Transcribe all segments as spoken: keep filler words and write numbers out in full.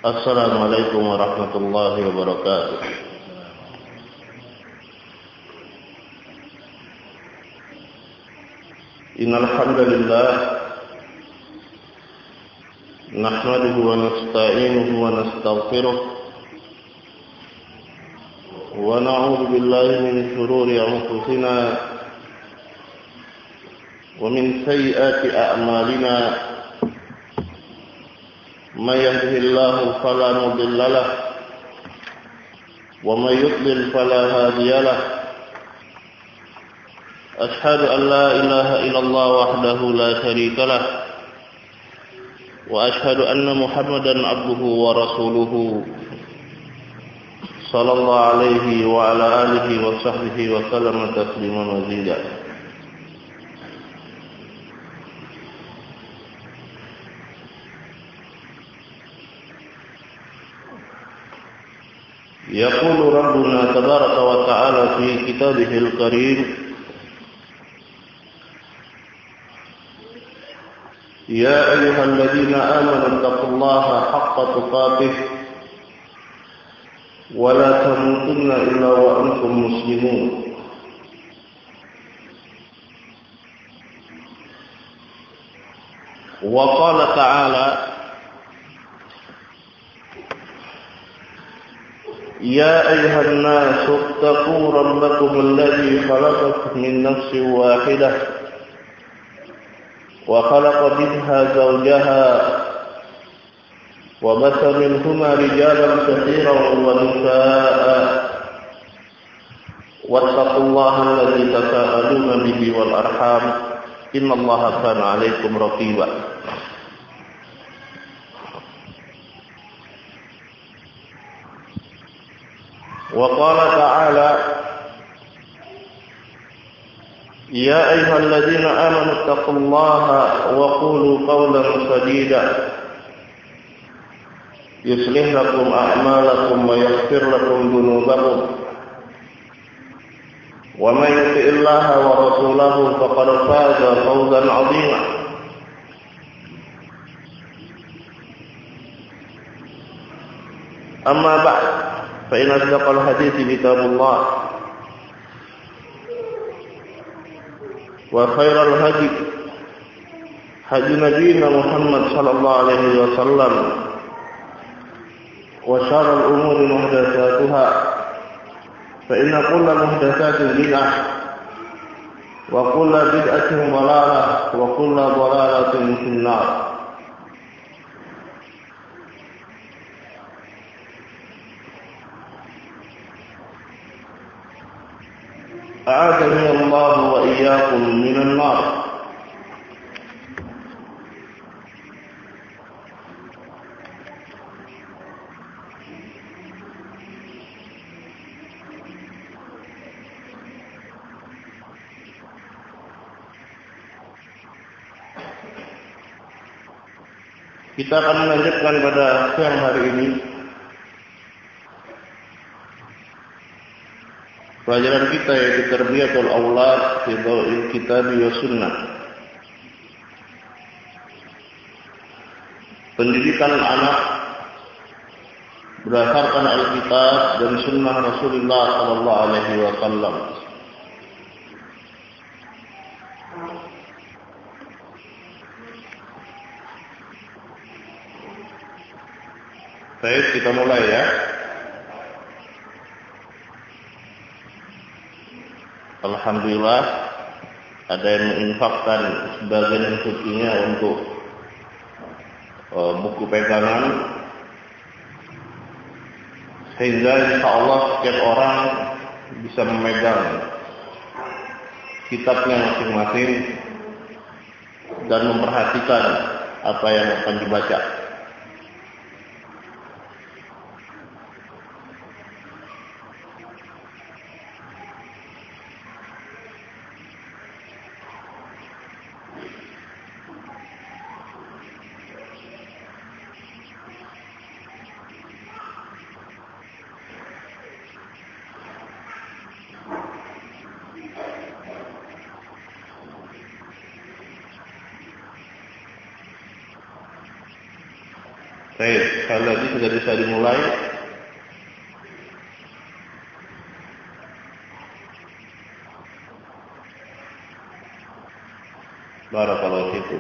Assalamualaikum warahmatullahi wabarakatuh. Innal hamdalillah nahmaduhu wa nasta'inuhu wa nastaghfiruh wa na'udzu billahi min shururi anfusina wa min sayyiati a'malina. Man yahdihillahu fala mudilla lahu wa man yudlil fala hadiya lahu. Ashhadu an la ilaha illallah wahdahu la syarika lahu wa ashhadu anna Muhammadan abduhu wa rasuluhu sallallahu alaihi wa ala alihi wa sahbihi wa sallam tasliman mazida. يقول ربنا تبارك وتعالى في كتابه الكريم يا أيها الذين آمنوا اتقوا الله حق تقاته ولا تموتن إلا وأنتم مسلمون. وقال تعالى يا أيها الناس اتقوا ربكم الذي خلقكم من نفس واحدة وخلق منها زوجها وبث منهما رجالا كثيرا ونساء واتقوا الله الذي تساءلون به والأرحام إن الله كان عليكم رقيبا. وقال تعالى يا أيها الذين آمنوا اتقوا الله وقولوا قولا سديدا يصلح لكم أعمالكم ويغفر لكم ذنوبكم ومن يطع الله ورسوله فقد فاز فوزا عظيما. أما بعد فإن أصدق الحديث كتاب الله وخير الهدي هدي نبينا محمد صلى الله عليه وسلم وشر الأمور محدثاتها فإن كل محدثات بدعة وكل بدعة ضلالة وكل ضلالة في النار. أعاذني الله وإياكم من النار. Kita akan melanjutkan pada siang hari ini pelajaran kita yaitu Tarbiyatul Aulad fi Dhaw'il Kitab wa Sunnah. Pendidikan anak berdasarkan Alkitab dan Sunnah Rasulullah sallallahu alaihi wasallam. Baik, kita mulai ya. Alhamdulillah ada yang menginfakkan sebagian rezekinya untuk uh, buku pegangan, sehingga insya Allah setiap orang bisa memegang kitabnya masing-masing dan memperhatikan apa yang akan dibaca. Baik, sekali lagi sudah bisa dimulai. Barakallahu fikum.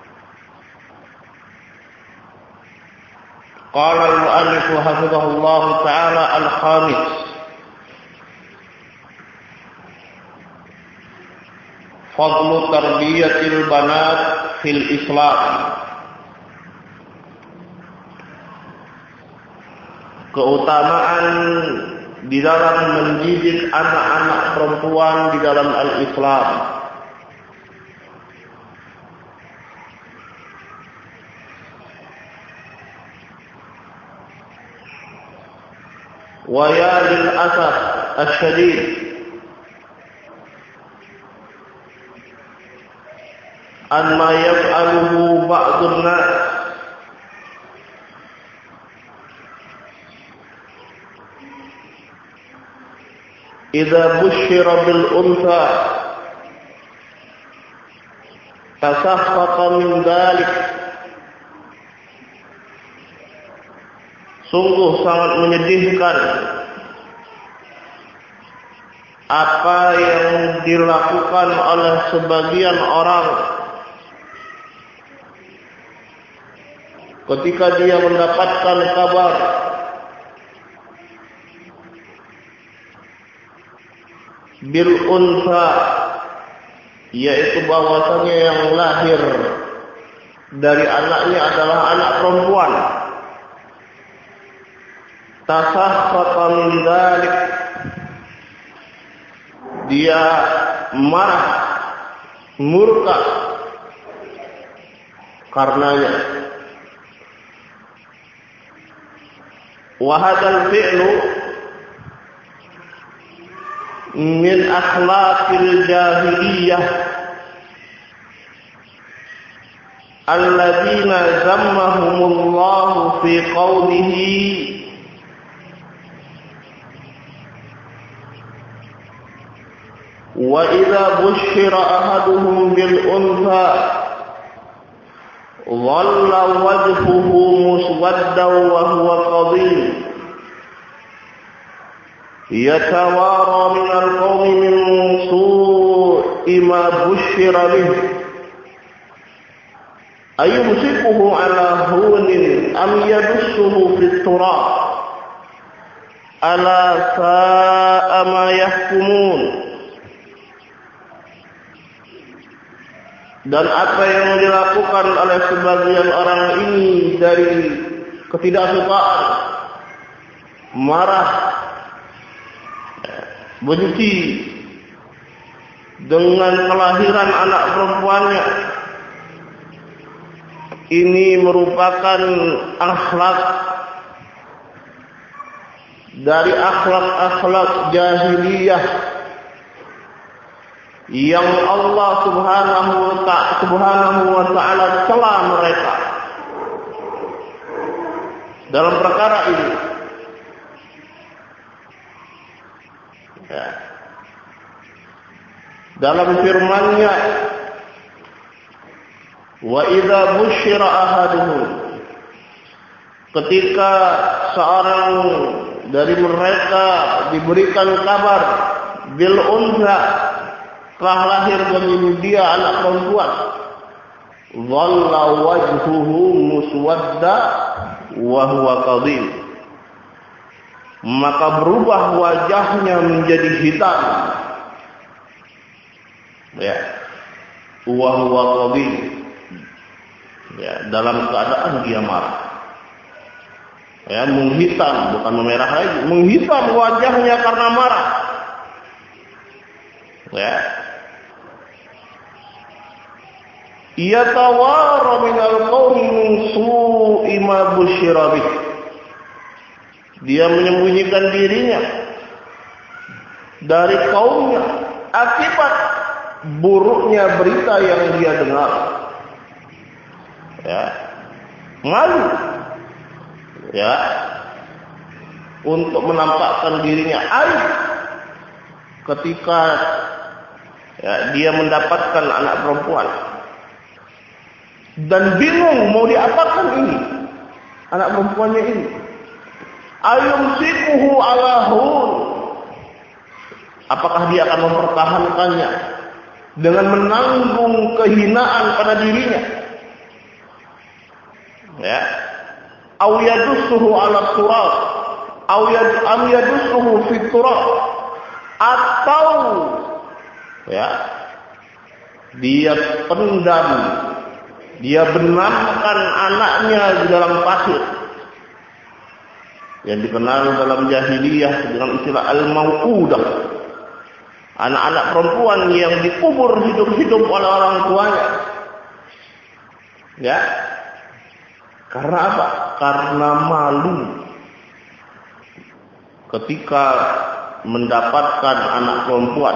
Qala al-mu'allif hafizahullah ta'ala al-khamis. Fadlu tarbiyatil banat fil Islam. Keutamaan di dalam mendidik anak-anak perempuan di dalam al-Islam. Wa ya lil asaf asyadid an ma yaf'aluhu ba'dun nas idza bushira bil untha tasaffaqa min dhalik. Sungguh sangat menyedihkan apa yang dilakukan oleh sebagian orang ketika dia mendapatkan kabar bil unsa, yaitu bahwasanya yang lahir dari anaknya adalah anak perempuan. Tasahhata min dzalik, dia marah, murka karenanya. Wa hadzal fi'lu min akhlaqil jahiliyah alladzina zammahumullahu fi qawlihi wa idza bushira ahaduhum bil untha dhalla wajhuhu muswaddan wa huwa qadhim yatawara min al-qawmi min su'i ma bushira bih ayumsikuhu ala hunin am yadussuhu fit turab ala sa'a ma yahkumun. Dan apa yang dilakukan oleh sebagian orang ini dari ketidaksukaan, marah, benci dengan kelahiran anak perempuannya, ini merupakan akhlak dari akhlak-akhlak jahiliyah yang Allah subhanahu wa ta'ala subhanahu wa ta'ala cela mereka dalam perkara ini. Ya. Dalam firman-Nya, wa idza busyira ahaduhum, ketika seorang dari mereka diberikan kabar bil untha, telah lahir bagi dia anak perempuan, dhalla wajhuhu muswadda wa huwa qadhim, maka berubah wajahnya menjadi hitam, ya, wa huwa qadhim, ya, dalam keadaan dia marah, ya, menghitam, bukan memerah lagi, menghitam wajahnya karena marah, ya. Yatawara minal qawmi min su'i ma busyira bih, dia menyembunyikan dirinya dari kaumnya akibat buruknya berita yang dia dengar, ya, malu, ya, untuk menampakkan dirinya aib ketika, ya, dia mendapatkan anak perempuan dan bingung mau diapakan ini. anak perempuannya ini. Ayumsikuhu ala hun. Apakah dia akan mempertahankannya dengan menanggung kehinaan pada dirinya? Ya. Aw yadussuhu ala turab. Aw am yadussuhu fi turab. Atau ya, dia pendam, dia benamkan anaknya di dalam pasir, yang dikenal dalam jahiliyah dengan istilah al-mau'udah, anak-anak perempuan yang dikubur hidup-hidup oleh orang tuanya. Ya, karena apa? Karena malu ketika mendapatkan anak perempuan.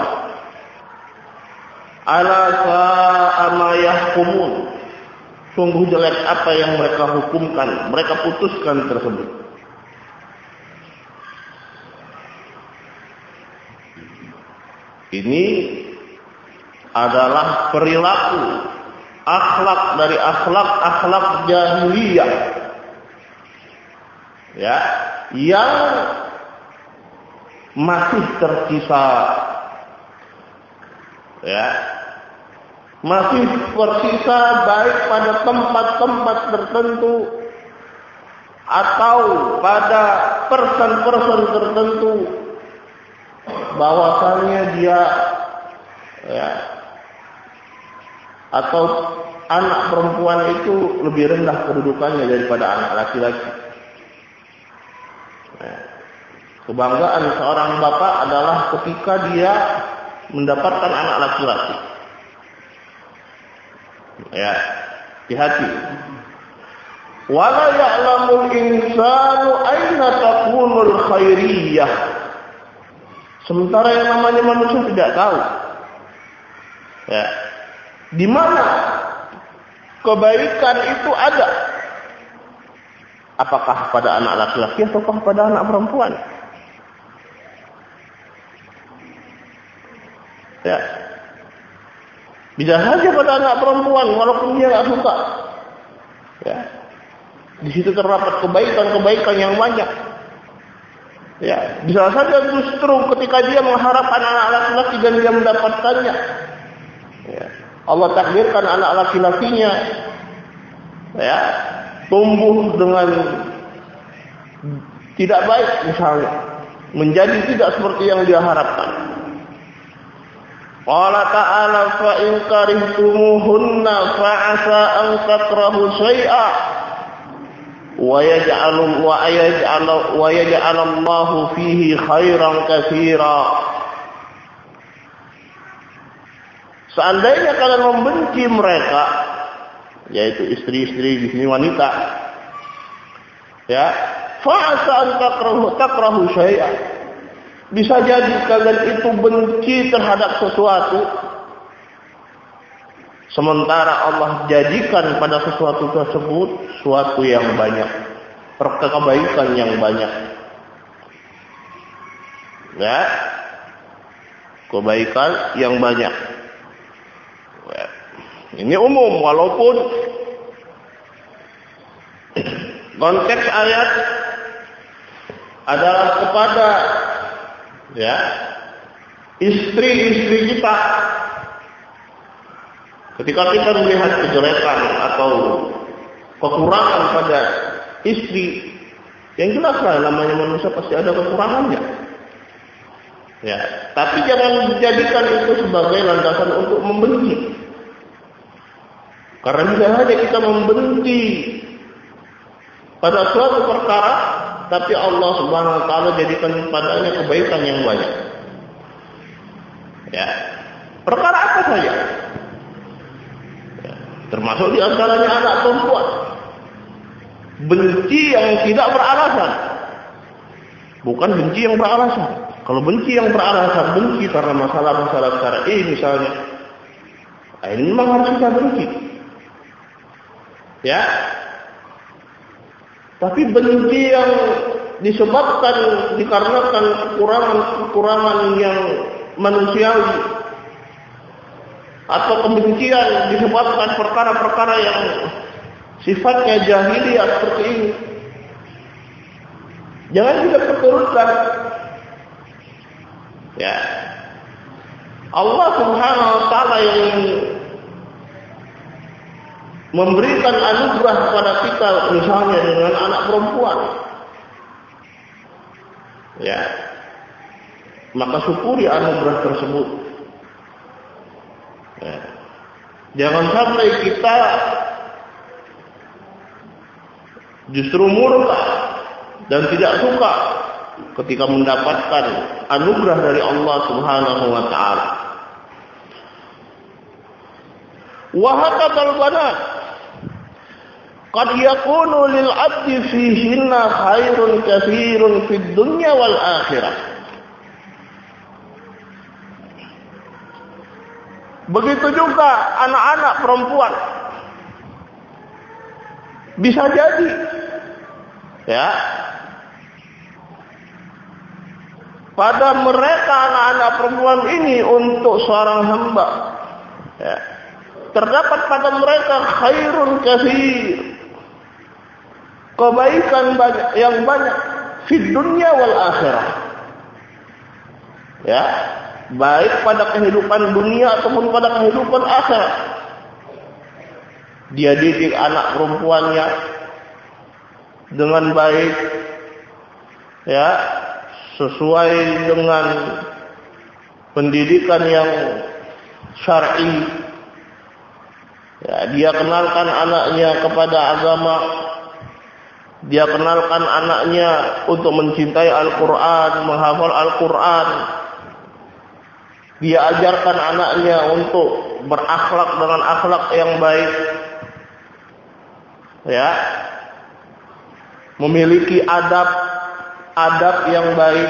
Ala sa'a ma yahkumun. Sungguh jelek apa yang mereka hukumkan, mereka putuskan tersebut. Ini adalah perilaku, akhlak dari akhlak-akhlak jahiliyah, ya, yang masih tersisa, ya, masih tersisa baik pada tempat-tempat tertentu atau pada person-person tertentu, bahwasannya dia, ya, atau anak perempuan itu lebih rendah kedudukannya daripada anak laki-laki. Ya. Kebanggaan seorang bapak adalah ketika dia mendapatkan anak laki-laki. Ya, hati-hati. Wala ya'lamul insanu aina takunul khairiyah. Sementara yang namanya manusia tidak tahu, ya, di mana kebaikan itu ada. Apakah pada anak laki-laki ataukah pada anak perempuan? Ya, bisa saja pada anak perempuan walaupun dia tidak suka. Ya, di situ terdapat kebaikan-kebaikan yang banyak. Ya, bisa saja justru ketika dia mengharapkan anak laki-laki dan dia mendapatkannya, ya, Allah takdirkan anak laki-lakinya, ya, tumbuh dengan tidak baik misalnya, menjadi tidak seperti yang dia harapkan. Qala ta'ala fa in karihtumuhunna fa'asa an takrahu syai'a wa yaj'alu wa yaj'alu wa yaj'alallahu fihi khairan katsira. Seandainya kalian membenci mereka, yaitu istri-istri di sini wanita, ya, fa'asa an takrahu takrahu syai'a. Bisa jadi kalian itu benci terhadap sesuatu, sementara Allah jadikan pada sesuatu tersebut sesuatu yang banyak, kebaikan yang banyak. Ya, kebaikan yang banyak. Ini umum, walaupun konteks ayat adalah kepada, ya, istri-istri kita. Ketika kita melihat kejelekan atau kekurangan pada istri, yang jelaslah namanya manusia pasti ada kekurangannya. Ya, tapi jangan dijadikan itu sebagai landasan untuk membenci. Karena bisa saja kita membenci pada suatu perkara, tapi Allah Subhanahu wa taala jadikan padanya kebaikan yang banyak. Ya. Perkara apa saja? Ya. Termasuk di antaranya anak perempuan. Benci yang tidak beralasan. Bukan benci yang beralasan. Kalau benci yang beralasan, benci karena masalah-masalah syar'i misalnya, ini memang harus kita benci. Ya. Tapi benci yang disebabkan dikarenakan kekurangan-kekurangan yang manusiawi, atau kebencian disebabkan perkara-perkara yang sifatnya jahiliyah seperti ini, Jangan kita perturutkan. Ya. Allah Subhanahu wa taala yang memberikan anugerah kepada kita, misalnya dengan anak perempuan. Ya. Maka syukuri anugerah tersebut. Ya. Jangan sampai kita justru murka dan tidak suka ketika mendapatkan anugerah dari Allah Subhanahu wa taala. Wa hakadzal banat qad yakunu lil 'abdi fihinna khairun katsirun fid dunya wal akhirah. Begitu juga anak-anak perempuan. Bisa jadi ya, pada mereka anak-anak perempuan ini untuk seorang hamba ya, terdapat pada mereka khairun katsir, kebaikan banyak, yang banyak fid dunya wal akhirah. Ya, baik pada kehidupan dunia ataupun pada kehidupan akhirat. Dia didik anak perempuannya dengan baik, ya, sesuai dengan pendidikan yang syar'i. Ya, dia kenalkan anaknya kepada agama. Dia kenalkan anaknya untuk mencintai Al-Quran, menghafal Al-Quran. Dia ajarkan anaknya untuk berakhlak dengan akhlak yang baik. Ya. Memiliki adab adab yang baik.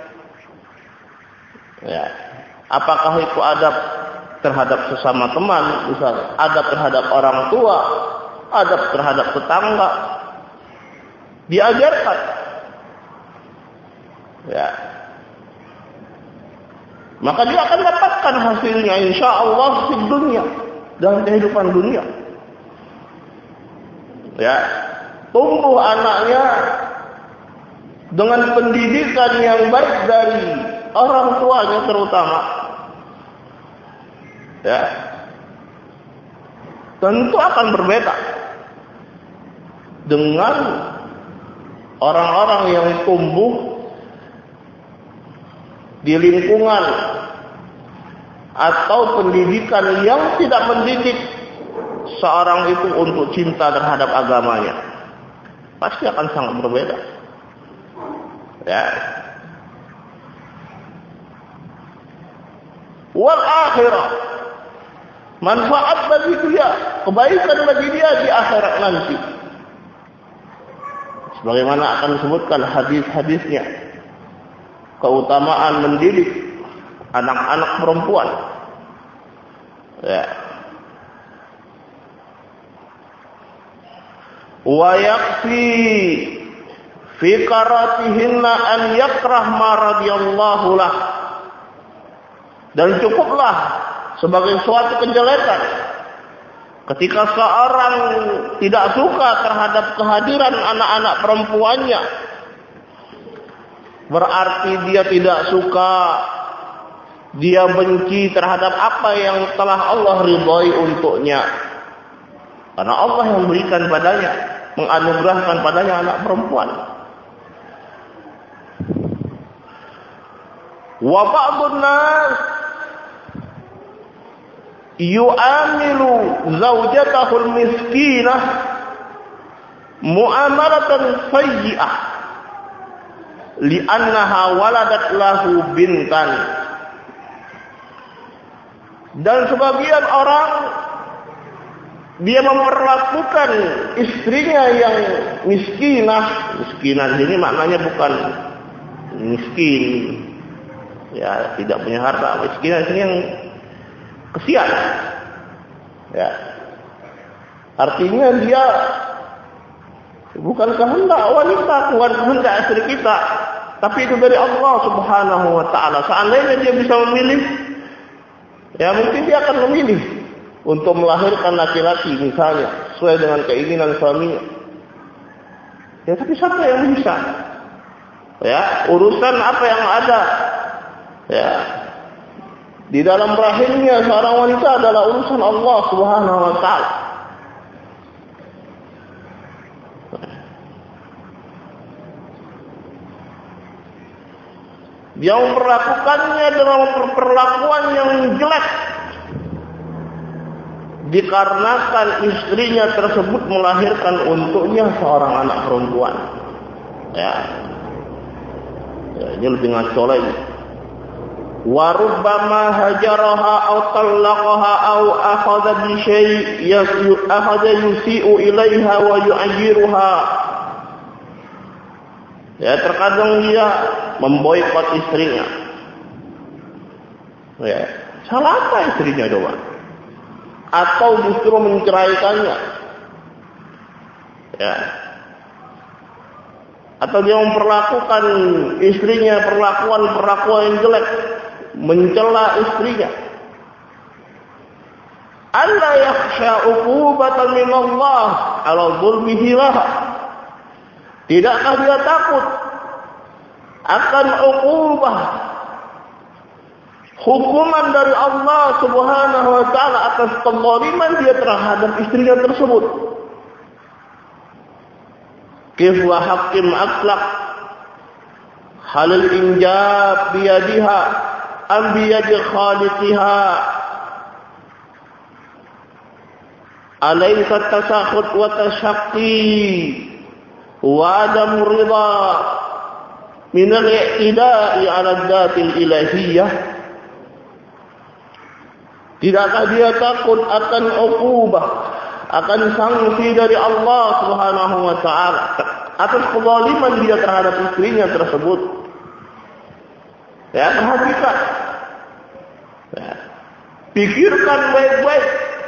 Ya. Apakah itu adab terhadap sesama teman, misalnya adab terhadap orang tua, adab terhadap tetangga. Diajarkan. Ya. Maka dia akan dapatkan hasilnya insyaallah di dunia, dalam kehidupan dunia. Ya, tumbuh anaknya dengan pendidikan yang baik dari orang tuanya terutama. Ya, tentu akan berbeda dengan orang-orang yang tumbuh di lingkungan atau pendidikan yang tidak mendidik seorang itu untuk cinta terhadap agamanya. Pasti akan sangat berbeda. Ya. Wal akhirah, manfaat bagi dia, kebaikan bagi dia di akhirat nanti. Sebagaimana akan disebutkan hadis-hadisnya. Keutamaan mendidik anak-anak perempuan. Ya. Wa yakfi fi qaratihinna an yakrah ma radiyallahu lah. Dan cukuplah sebagai suatu kejelekan ketika seorang tidak suka terhadap kehadiran anak-anak perempuannya. Berarti dia tidak suka, dia benci terhadap apa yang telah Allah ridhai untuknya. Karena Allah yang memberikan padanya, menganugerahkan padanya anak perempuan. Wa ba'dun nas yu'amilu zawjatahul miskinah mu'amalatan sayyi'ah li'annaha waladat lahu bintan. Dan sebagian orang dia memperlakukan istrinya yang miskinah. Miskinah ini maknanya bukan miskin, ya, tidak punya harta. Miskinah ini yang kesian, ya. Artinya dia bukan kehendak wanita, bukan kehendak istri kita, tapi itu dari Allah Subhanahu wa taala. Seandainya dia bisa memilih, ya mungkin dia akan memilih untuk melahirkan laki-laki misalnya sesuai dengan keinginan suaminya. Ya, tapi siapa yang bisa? Ya, urusan apa yang ada ya di dalam rahimnya seorang wanita adalah urusan Allah Subhanahu wa taala. Dia memperlakukannya dengan perlakuan yang jelek dikarenakan istrinya tersebut melahirkan untuknya seorang anak perempuan. Ya, ya ini lebih ngaco lagi. Wa rubbama hajaraha aw talaqaha aw akhadha bi syai' akhadha yusi'u ilaiha wa yu'ayyiruha. Ya, terkadang dia memboikot istrinya. Ya, salah apa istrinya coba? Atau justru menceraikannya. Ya. Atau dia memperlakukan istrinya perlakuan-perlakuan yang jelek, mencela istrinya. Alla yakhsha uqubatan min Allah ala zulmihi laha. Tidakkah dia takut akan uqubah, hukuman dari Allah Subhanahu wa taala atas kezaliman dia terhadap istrinya tersebut? Kif wa hakim atlaq halal injab biyadiha am biyadi khaliqiha alaysa tasakhut wa tashaqqi wa adam ridha min al-i'tida'i 'ala ad-datil ilahiyyah. Tidakkah dia takut akan uqubah, akan sanksi dari Allah Subhanahu wa taala atas kezaliman dia terhadap istrinya tersebut? Ya, perhatikan. Ya. Pikirkan baik-baik.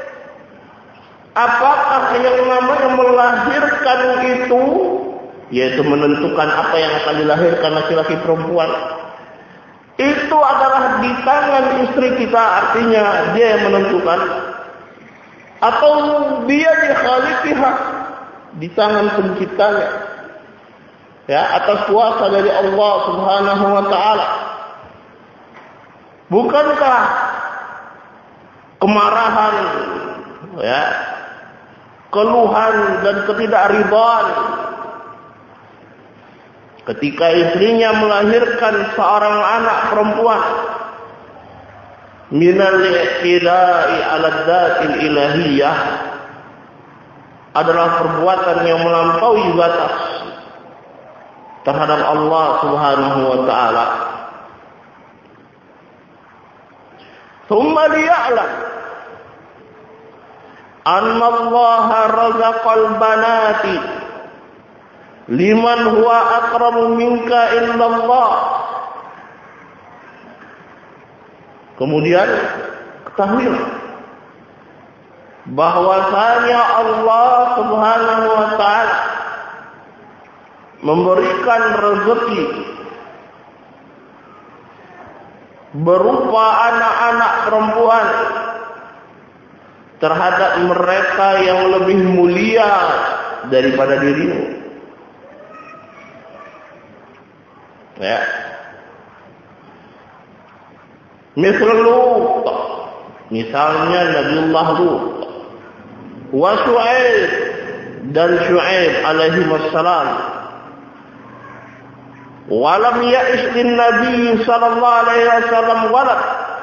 Apakah yang namanya melahirkan itu, yaitu menentukan apa yang akan dilahirkan laki-laki perempuan, itu adalah di tangan istri kita, artinya dia yang menentukan, atau dia di khaliqiha, di tangan penciptanya, ya, atas kuasa dari Allah Subhanahu wa taala? Bukankah kemarahan, ya, keluhan dan ketidakridhaan ketika istrinya melahirkan seorang anak perempuan minal i'tida'i 'ala dzatil ilahiyah adalah perbuatan yang melampaui batas terhadap Allah Subhanahu wa taala? Tsumma liya'lam anna Allah razaqal banati liman huwa aqrabu minka illallah. Kemudian ketahuilah bahwasanya Allah Subhanahu wa taala memberikan rezeki berupa anak-anak perempuan terhadap mereka yang lebih mulia daripada dirimu. Ya. Misal Lut, misalnya Nabiullah Lut, wa Syu'aib dan Syu'aib alaihi wassalam. Walam ya'ish lin Nabi sallallahu alaihi wasallam walad.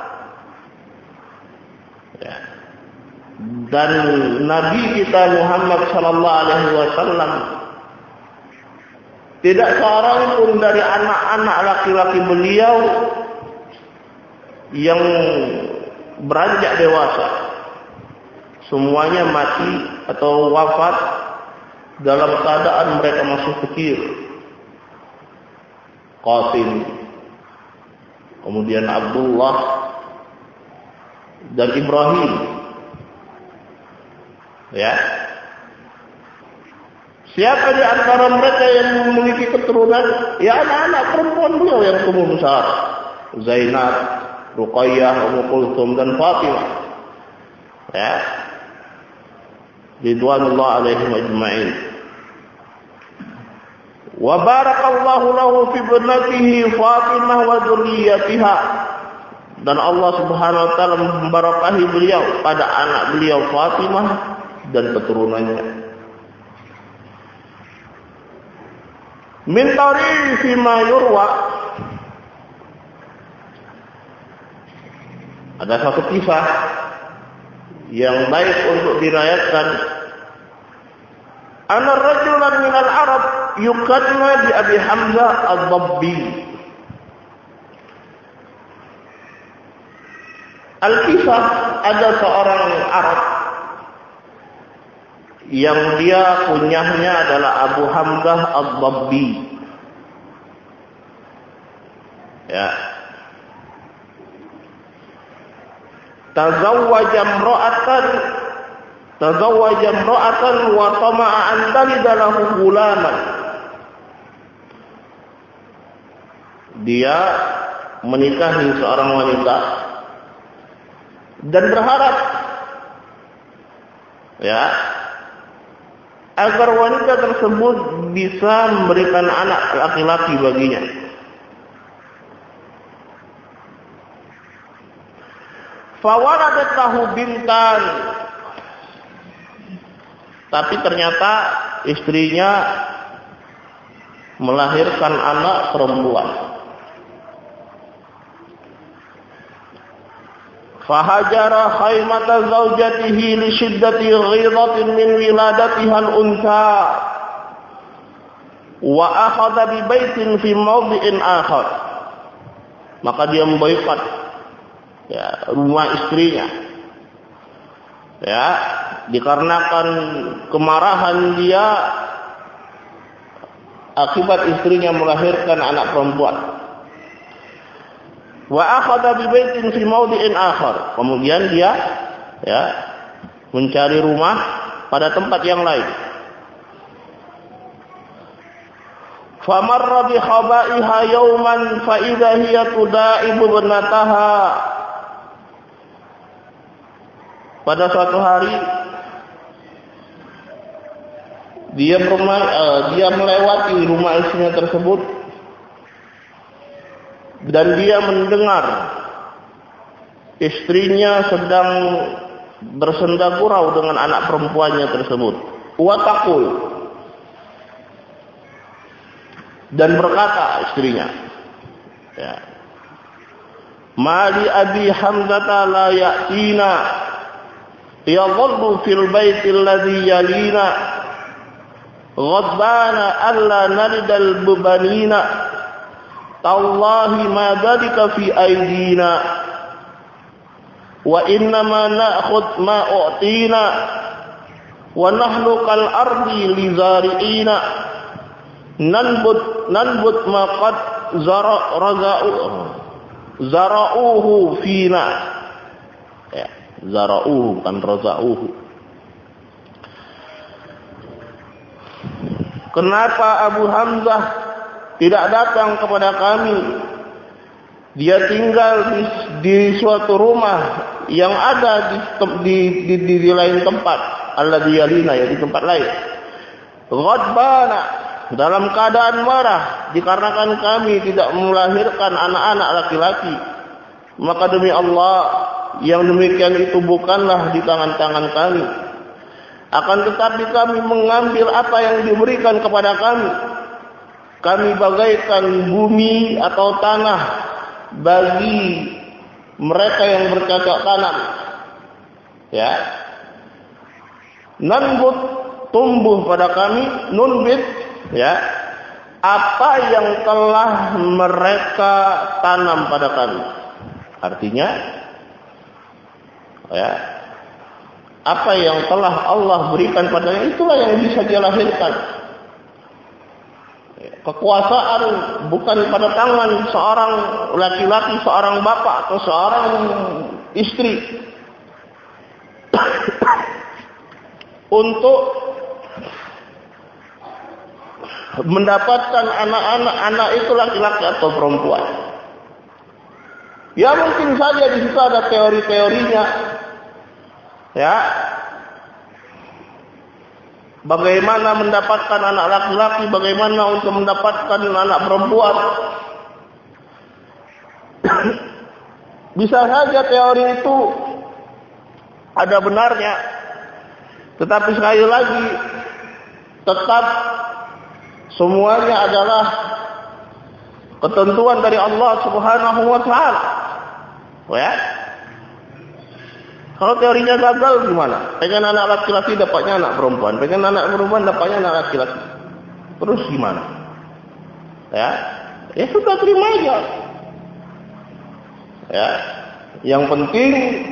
Ya. Dan Nabi kita Muhammad sallallahu alaihi wasallam tidak seorang pun dari anak-anak laki-laki beliau yang beranjak dewasa. Semuanya mati atau wafat dalam keadaan mereka masih kecil. Qasim, kemudian Abdullah dan Ibrahim. Ya. Siapa di antara mereka yang memiliki keturunan? Ya, anak-anak perempuan beliau yang tumbuh besar. Zainab, Ruqayyah, Ummu Kulthum dan Fatimah. Ya. Ridwanullah alaihim ajma'in. Wa barakallahu lahu fi ibnatihi Fatimah wa dzurriyyatiha. Dan Allah Subhanahu wa taala memberkahi beliau pada anak beliau Fatimah dan keturunannya. Min tarifi ma yurwa, ada satu kisah yang baik untuk diriwayatkan. Anna rajulan minal Arab yukanna bi Abi Hamzah ad-Dabbi. Al-kisah, ada seorang Arab yang dia kunyahnya adalah Abu Hamzah ad-Dabbi. Ya. Tazawwaja imra'atan tazawwaja imra'atan wa tama'a an talida lahu ghulaman. Dia menikahi seorang wanita dan berharap, ya, agar wanita tersebut bisa memberikan anak laki-laki baginya. Fawaladat lahu bintan. Tapi ternyata istrinya melahirkan anak perempuan. Fahajara khaymata zawjatihi li shiddati ghidhatin min wiladatiha al-untha wa akhadha bi baitin fi mawdi'in akhar. Maka dia memboikot, ya, rumah istrinya, ya, dikarenakan kemarahan dia akibat istrinya melahirkan anak perempuan. Wa akhadha bi baitin fi mawdi'in akhar. Kemudian dia, ya, mencari rumah pada tempat yang lain. Famarra bi khaba'iha yawman fa idza hiya tudaibu ibnataha. Pada suatu hari dia berma, uh, dia melewati rumah istrinya tersebut dan dia mendengar istrinya sedang bersenda gurau dengan anak perempuannya tersebut. Wa taqul, dan berkata istrinya, ya, Mali Abi Hamzah la ya'tina yadhallu fil baiti alladhi yalina ghadbana alla nalidal bubanina tallahi ma dzalika fi aydina wa inna ma na'khudh ma u'tina wa nahnu kal ardi li zari'ina nanbut nanbut ma qad zara raza'u zara'uhu fina, ya, zara'uhu kan raza'uhu. Kenapa Abu Hamzah tidak datang kepada kami? Dia tinggal di, di suatu rumah yang ada di di, di, di, di lain tempat, alladzi yalina, ya, di tempat lain. Ghadbana, dalam keadaan marah dikarenakan kami tidak melahirkan anak-anak laki-laki. Maka demi Allah, yang demikian itu bukanlah di tangan-tangan kami. Akan tetapi kami mengambil apa yang diberikan kepada kami. Kami bagaikan bumi atau tanah bagi mereka yang bercocok tanam. Ya. Nanbut, tumbuh pada kami, nunbit, ya, apa yang telah mereka tanam pada kami. Artinya, ya, apa yang telah Allah berikan padanya, itulah yang bisa dia lahirkan. Kekuasaan bukan pada tangan seorang laki-laki, seorang bapak atau seorang istri untuk mendapatkan anak-anak, anak itu laki-laki atau perempuan. Ya mungkin saja di situ ada teori-teorinya, ya, bagaimana mendapatkan anak laki-laki, bagaimana untuk mendapatkan anak perempuan. Bisa saja teori itu ada benarnya, tetapi sekali lagi tetap semuanya adalah ketentuan dari Allah Subhanahu wa taala. Ya. Kalau teorinya gagal gimana? Pengen anak laki-laki dapatnya anak perempuan, pengen anak perempuan dapatnya anak laki-laki. Terus gimana? Ya, ya sudah terima aja. Ya, yang penting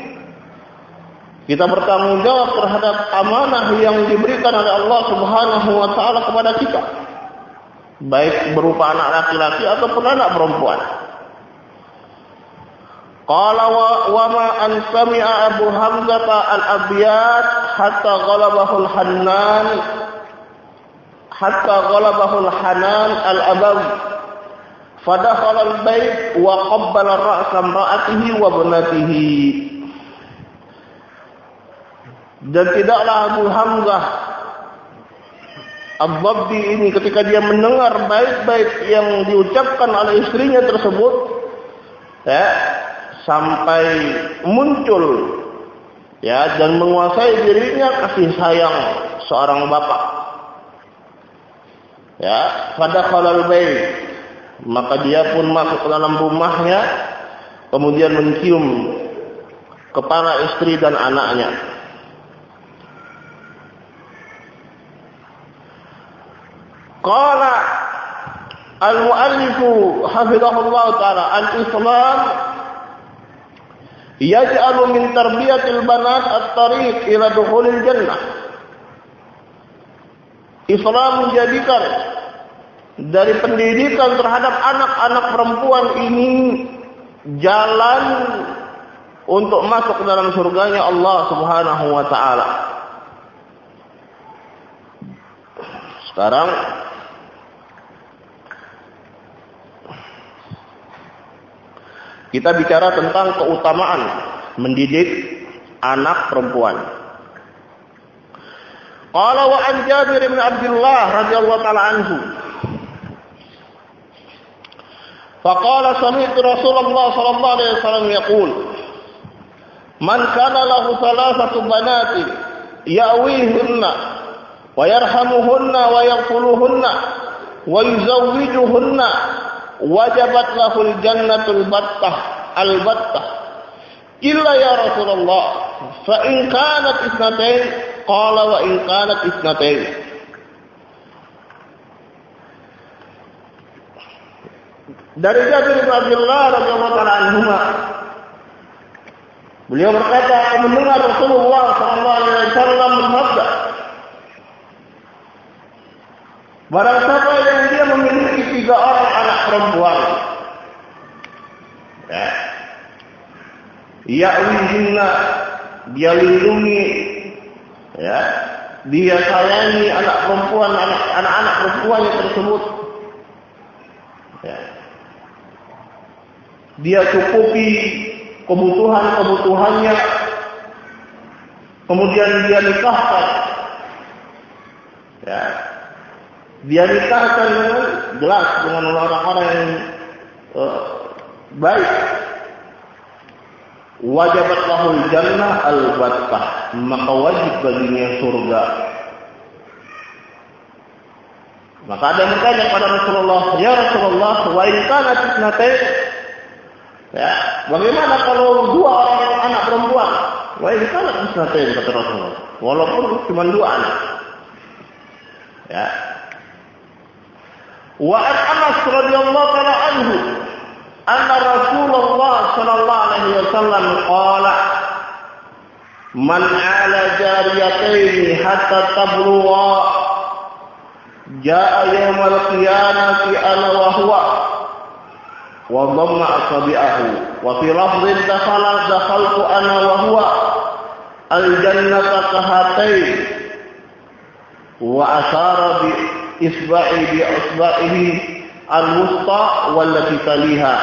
kita bertanggung jawab terhadap amanah yang diberikan oleh Allah Subhanahu wa taala kepada kita. Baik berupa anak laki-laki ataupun anak perempuan. Qala wa ma an sami'a Abu Hamzah al-abyad hatta ghalabahu al-hannan hatta ghalabahu al-hanan al-abawi fadakhala al-bait wa qabbala ra'sa imra'atihi wa ibnatihi. Dan tidaklah Abu Hamzah Al-Dhabbi ini ketika dia mendengar bait-bait yang diucapkan oleh istrinya tersebut, ya, sampai muncul, ya, dan menguasai dirinya kasih sayang seorang bapak. Ya, pada khalal bait, maka dia pun masuk ke dalam rumahnya, kemudian mencium kepala istri dan anaknya. Qala al-mu'allifu hafizahullah ta'ala al-Islam yaj'alu min tarbiyatil banat at-tariq ila dukhulil jannah. Islam menjadikan dari pendidikan terhadap anak-anak perempuan ini jalan untuk masuk ke dalam surganya Allah Subhanahu wa taala. Sekarang kita bicara tentang keutamaan mendidik anak perempuan. Qala wa an Jabir bin Abdullah radhiyallahu ta'ala anhu. Faqala sami'tu Rasulullah sallallahu alaihi wasallam yaqul man kana lahu thalathatu banatin ya'wihunna wa yarhamuhunna wa yaghfuluhunna wa yuzawwijuhunna wajabat lahul jannatul battah al-battah illa ya Rasulullah fa in kanat isnatain qala wa in kanat isnatain. Dari Jabir bin Abdullah radhiyallahu ta'ala anhuma, beliau berkata, aku mendengar Rasulullah sallallahu alaihi wasallam bersabda, barang siapa yang dia memiliki tiga orang anak perempuan, ya, ya'wihinna, dia lindungi, ya, dia sayangi anak perempuan, anak anak perempuannya tersebut, ya, dia cukupi kebutuhan-kebutuhannya, kemudian dia nikahkan, ya. Dia nikahkan dengan jelas dengan orang-orang yang uh, baik. Wajabat lahul jannah al-battah, maka wajib baginya surga. Maka ada yang bertanya kepada Rasulullah, ya Rasulullah, wa in kanat isnatain, ya, bagaimana kalau dua orang anak perempuan? Wa in kanat isnatain, kata Rasulullah, walaupun cuma dua anak, ya. Wa an Anas radhiyallahu ta'ala anhu anna Rasulullah sallallahu alaihi wasallam qala man 'ala jariyatayn hatta tablugha jaa yaumal qiyamati ana wa huwa wa dhamma asabi'ahu wa fi lafdhin dakhala dakhaltu ana wa huwa al jannata kahatayn wa asara bi isba'i bi isba'ihi al-wusta wallati taliha.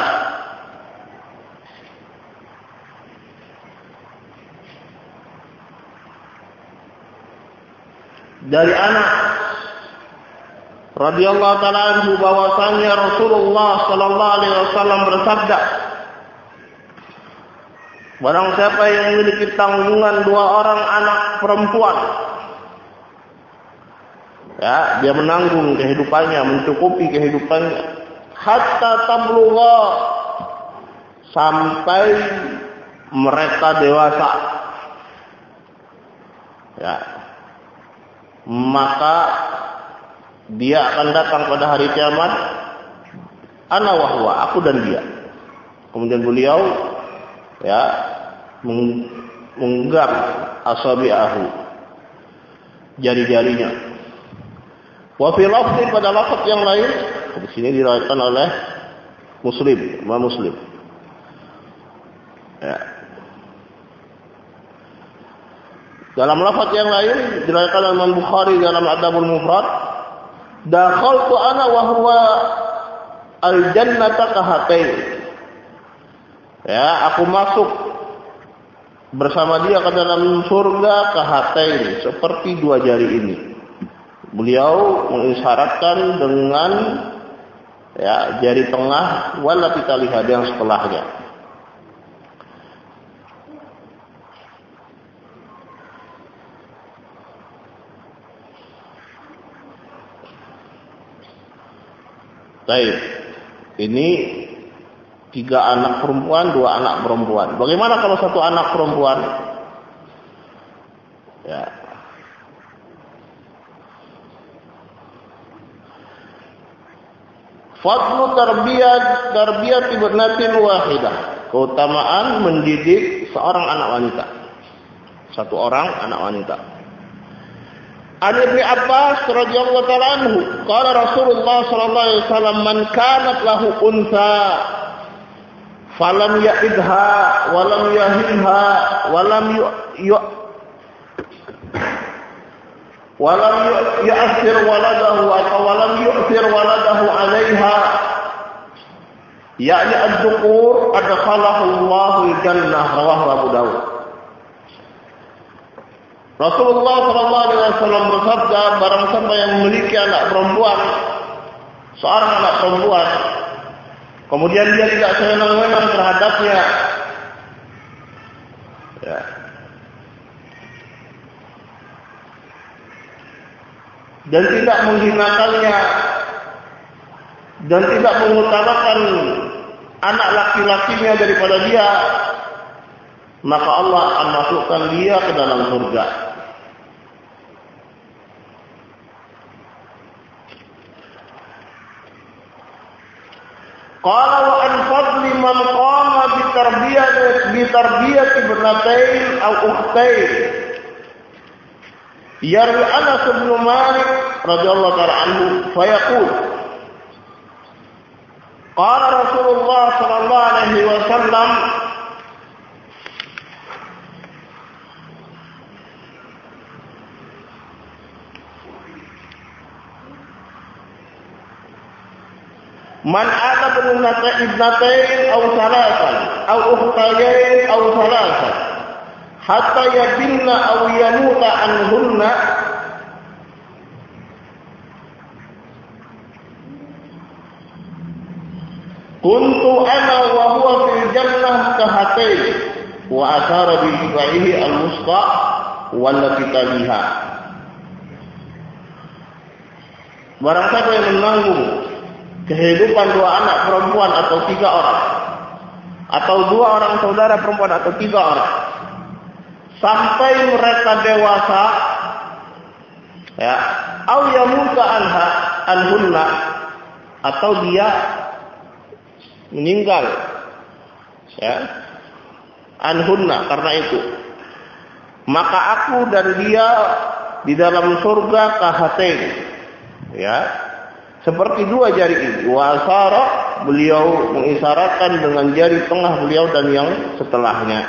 dari Anas radhiyallahu taala anhu bahwasanya Rasulullah sallallahu alaihi wasallam bersabda, barang siapa yang memiliki tanggungan dua orang anak perempuan, ya, dia menanggung kehidupannya, mencukupi kehidupannya, hatta tablugha, sampai mereka dewasa, ya, maka dia akan datang pada hari kiamat, ana wa huwa, aku dan dia. Kemudian beliau, ya, menggenggam asabi'ahu, jari-jarinya. Wa fi lafzi, pada lafaz yang lain, di sini diriwayatkan oleh Muslim, Imam Muslim. Ya. Dalam lafaz yang lain diriwayatkan oleh Imam Bukhari dalam Adabul Mufrad, dakhaltu ana wa huwa al-jannata kahatain. Ya, aku masuk bersama dia ke dalam surga kahatain, seperti dua jari ini. Beliau mengisyaratkan dengan, ya, jari tengah, wala kita lihat yang setelahnya. Baik, ini tiga anak perempuan, dua anak perempuan. Bagaimana kalau satu anak perempuan? Ya. Fadlu tarbiyat tarbiyat ibnatin wahidah. Keutamaan mendidik seorang anak wanita. Satu orang anak wanita. An Ibnu Abbas radhiyallahu ta'ala anhu, qala Rasulullah sallallahu alaihi wasallam, man kanat lahu untha falam ya'idha wa lam yahinha wa lam yu wa lam yu'thir waladahu atau wa lam yu'thir waladahu 'alaiha, yakni ad-dukur, adkhalahu Allahu al-jannah, rawahu Abu Dawud. Rasulullah sallallahu alaihi wasallam bersabda, barang siapa yang memiliki anak perempuan, seorang anak perempuan, kemudian dia tidak senang-senang terhadapnya, ya, dan tidak menghinakannya, dan tidak mengutamakan anak laki-lakinya daripada dia, maka Allah akan masukkan dia ke dalam surga. Qala wa an fadli man qama bi tarbiyat bi tarbiyat ibnatain aw ukhtain. Yarwi Anas bin Malik radhiyallahu ta'ala anhu fa yaqul, qala Rasulullah sallallahu alaihi wasallam, man ada ibnata ibnatain aw salasan aw ukhtayn aw salasan hatta yabinna aw yamuta anhunna kuntu ana wa huwa fil jannah kahatain, wa athara bi ibaihi al-wusta wallati taliha. Barang siapa yang menanggung kehidupan dua anak perempuan atau tiga orang, atau dua orang saudara perempuan atau tiga orang, sampai mereka dewasa, ya, au yamuta anha anhunna, atau dia meninggal, ya, anhunna, karena itu, maka aku dan dia di dalam surga kahatain, ya, seperti dua jari ini. Wasara, beliau mengisyaratkan dengan jari tengah beliau dan yang setelahnya.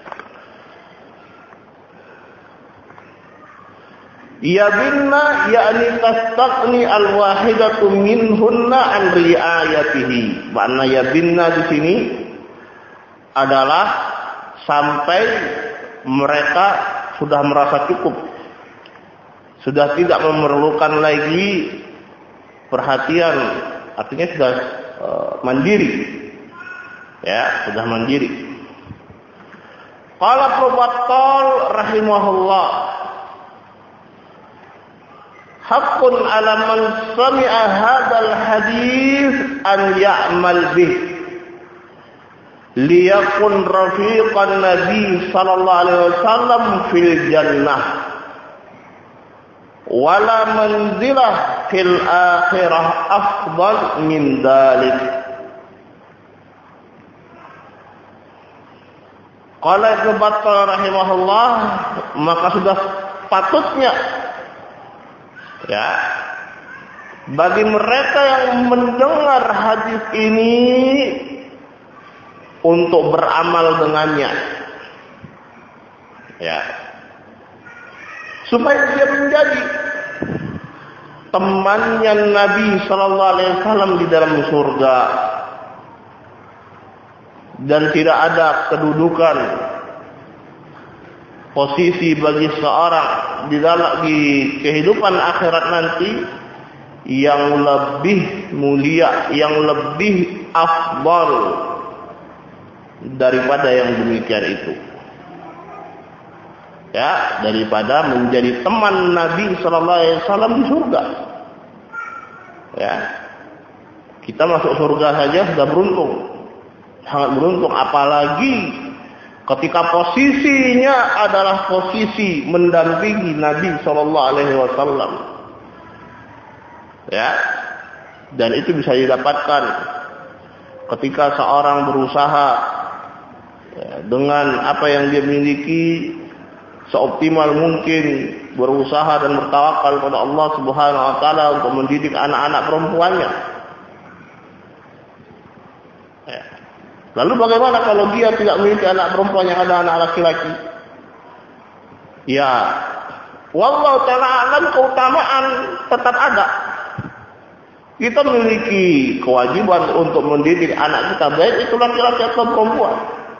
Ya binna yakni tastaqni al-wahidatu minhunna an riayatihi. Makna ya binna di sini adalah sampai mereka sudah merasa cukup, sudah tidak memerlukan lagi perhatian, artinya sudah uh, mandiri, ya sudah mandiri. Qala Abu Battal rahimahullah, haqqun ala man sami'a hadzal hadis an ya'mal bih liyakun rafiqan nabi sallallahu alaihi wasallam fil jannah wala manzilah fil akhirah afdal min dzalik. Qala Ibnu Battal rahimahullah, maka sudah patutnya ya bagi mereka yang mendengar hadis ini untuk beramal dengannya, ya, supaya dia menjadi temannya Nabi Sallallahu Alaihi Wasallam di dalam surga, dan tidak ada kedudukan posisi bagi seorang di dalam di kehidupan akhirat nanti yang lebih mulia, yang lebih afdal daripada yang demikian itu, ya, daripada menjadi teman Nabi Sallallahu Alaihi Wasallam di surga. Ya, kita masuk surga saja sudah beruntung, sangat beruntung, apalagi ketika posisinya adalah posisi mendampingi Nabi Sallallahu Alaihi Wasallam. Ya, dan itu bisa didapatkan ketika seorang berusaha ya, dengan apa yang dia miliki seoptimal mungkin, berusaha dan bertawakal kepada Allah Subhanahu wa taala untuk mendidik anak-anak perempuannya. Ya. Lalu bagaimana kalau dia tidak memiliki anak perempuan, yang ada anak laki-laki? Ya, wallahu taala alam, keutamaan tetap ada. Kita memiliki kewajiban untuk mendidik anak kita, baik itu laki-laki atau perempuan.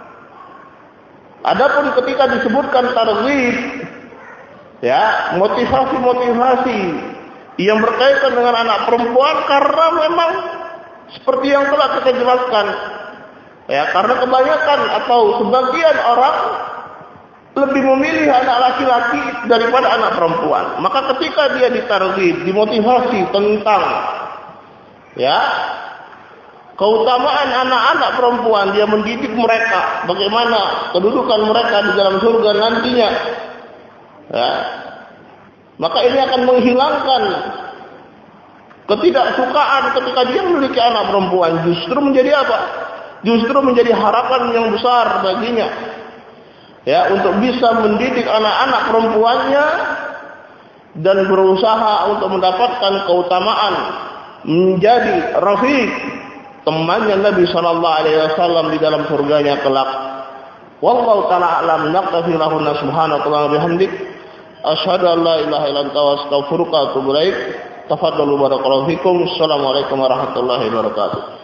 Adapun ketika disebutkan targhib, ya, motivasi-motivasi yang berkaitan dengan anak perempuan, karena memang seperti yang telah kita jelaskan, ya, karena kebanyakan atau sebagian orang lebih memilih anak laki-laki daripada anak perempuan. Maka ketika dia ditarghib, dimotivasi tentang ya keutamaan anak-anak perempuan, dia mendidik mereka bagaimana kedudukan mereka di dalam surga nantinya, ya, maka ini akan menghilangkan ketidaksukaan ketika dia memiliki anak perempuan. Justru menjadi apa? Justru menjadi harapan yang besar baginya, ya, untuk bisa mendidik anak-anak perempuannya dan berusaha untuk mendapatkan keutamaan menjadi rafiq, temannya Nabi Sallallahu Alaihi Wasallam di dalam surganya kelak. Wallahu taala alam. Naqtafi lahunna subhanaka wa bihamdik, asyhadu an la ilaha illa anta astaghfiruka wa atubu ilaik. Tafaddalu barakallahu fikum. Assalamualaikum warahmatullahi wabarakatuh.